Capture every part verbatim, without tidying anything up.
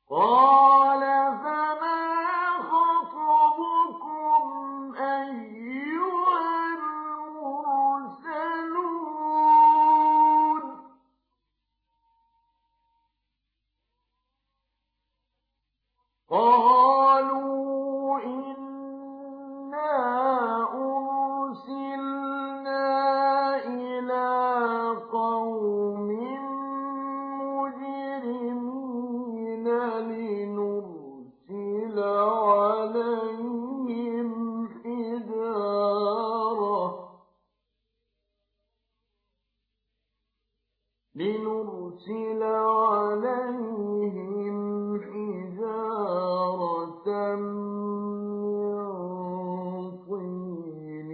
قال فما خطبكم أيها المرسلون قالوا إنا أرسلنا إلى قوم مجرمين لنرسل عليهم حجارة لنرسل عليهم حجارة من طين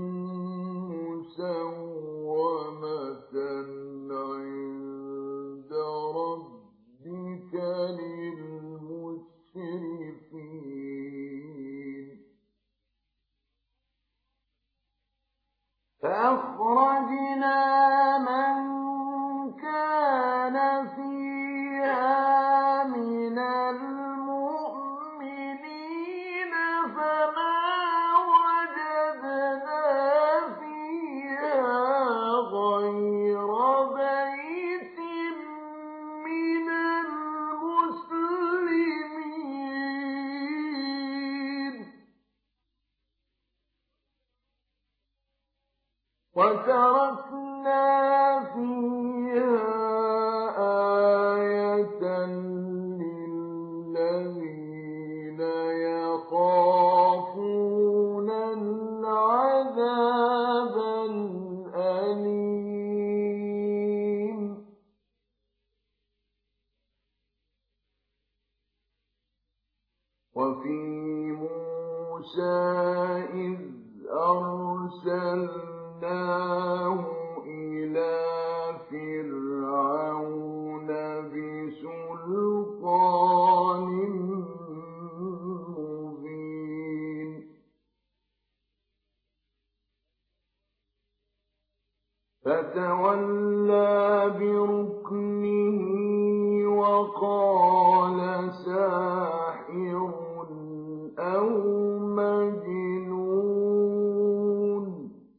مسومة عند ربك للمسرفين فأخرجنا من كان فيها من المؤمنين فما وجدنا فيها غير بيت من المسلمين وتركنا فيها آية للذين يخافون العذاب الأليم وفي موسى إذ أرسلناه إلى فرعون بسلطان مبين فتولى بركنه وقال ساحر أو مجنون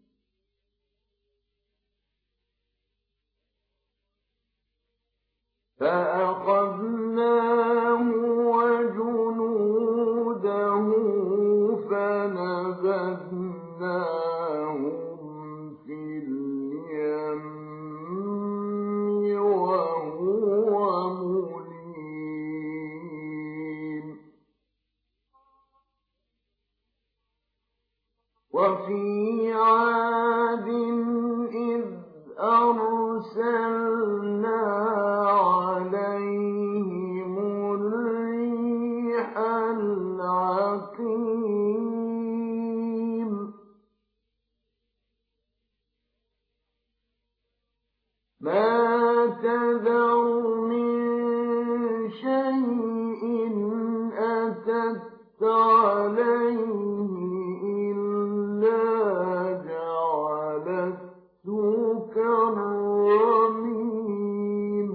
فأخذناه وجنوده فنبذناهم في اليم وهو مليم وفي عاد إذ أرسلنا عليهم الريح العقيم ما تذر من شيء أتت عليه إلا جعلته كالرميم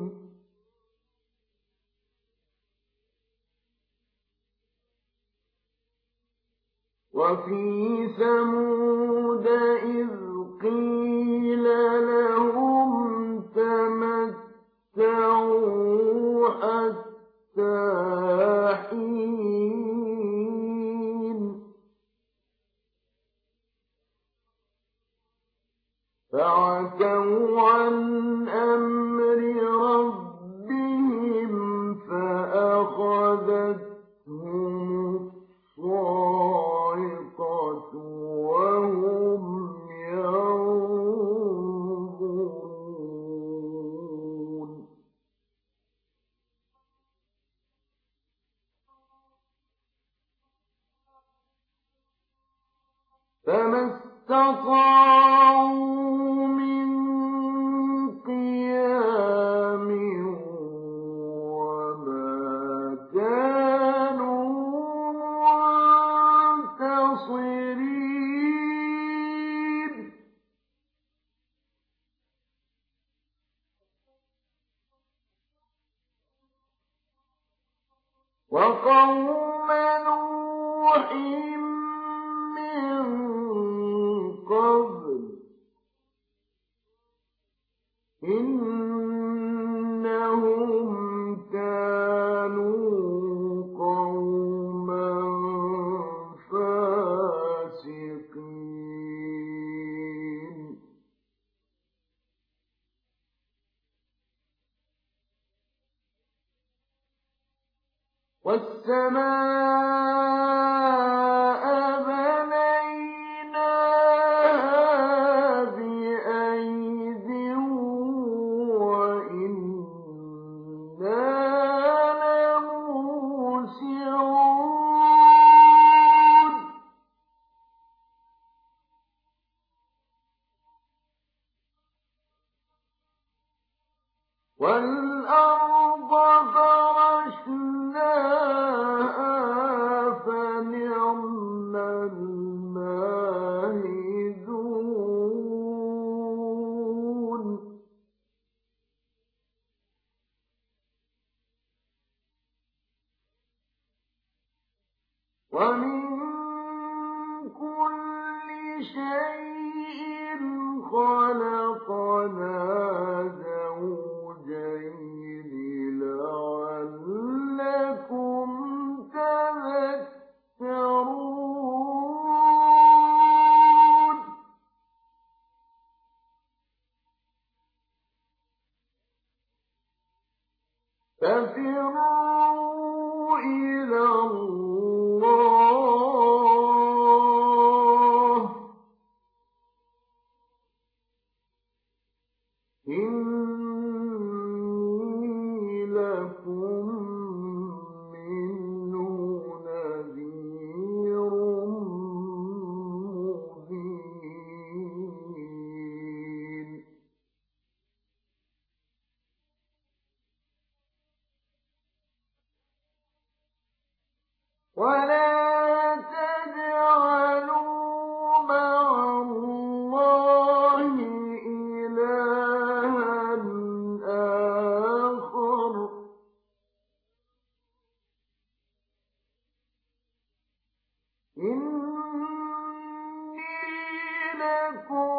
وفي ثمود إذ قيل لهم تمتعوا حتى حين فعتوا عن أمر ربهم فأخذتهم الصاعقة وهم ينظرون فما استطاعوا من قيام وما كانوا منتصرين وقوم نوح من قبل إنهم كانوا قوما فاسقين والسماء بنيناها بأيد وإنا لموسعون والأرض فرشناها فنعم الماهدون ومن كل شيء خلقنا زوجين لعلكم تذكرون ففروا إلى الله إني لكم منه نذير مبين ولا تجعلوا مع الله إلها آخر إني لكم